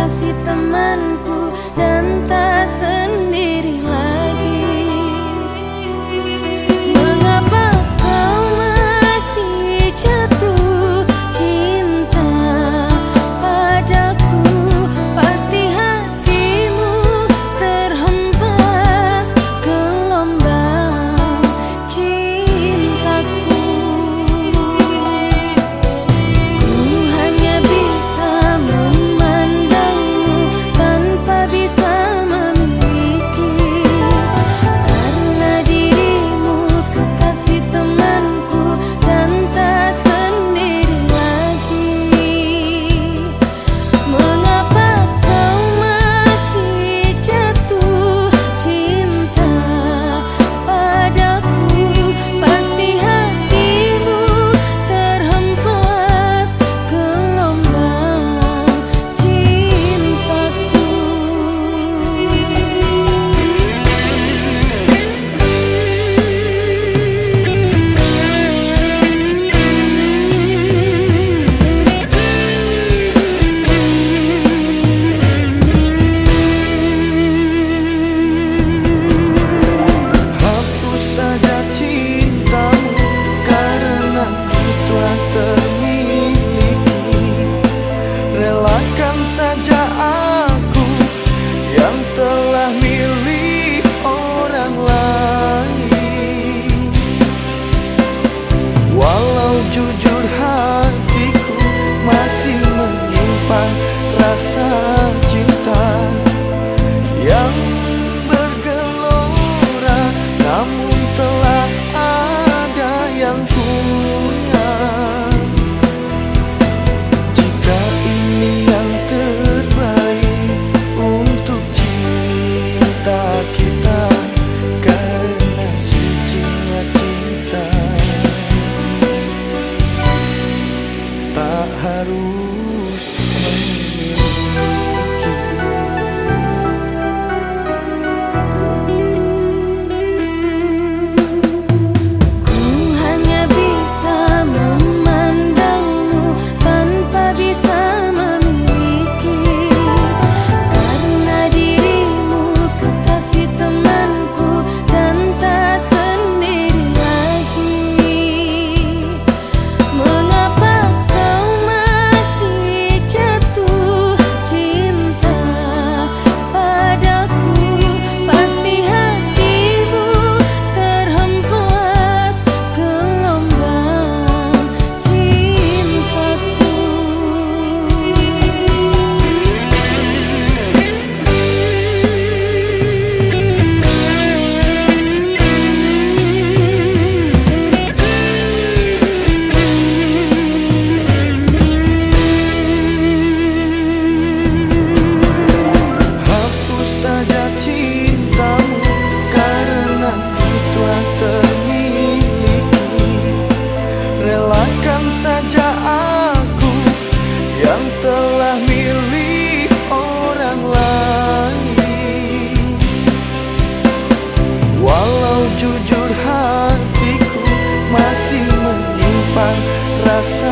kekasih temanku dan tak sendiri lagi. Mengapa kau masih jatuh cinta padaku? Pasti hatimu terhempas gelombang cintaku. Ku hanya bisa memandangmu tanpa bisa memiliki, karena dirimu kekasih temanku dan tak sendiri lagi. Mengapa kau masih jatuh cinta padaku? Pasti hatimu terhempas gelombang cintaku. Hapus saja cintamu karena ku telah termiliki. Relakan saja aku yang telah milik orang lain. Walau jujur hatiku masih menyimpan rasa cinta yang bergelora, namun telah ada yang punya. Jika ini yang terbaik untuk cinta kita, karena sucinya cinta tak harus memiliki. Ku hanya bisa memandangmu tanpa bisa memiliki, karena dirimu kekasih temanku dan tak sendiri lagi. Mengapa kau masih jatuh cinta padaku? Pasti hatimu terhempas gelombang cintaku. Hapus saja cintamu karena ku telah termiliki. Relakan saja aku yang telah milik orang lain. Walau jujur hatiku masih menyimpan rasa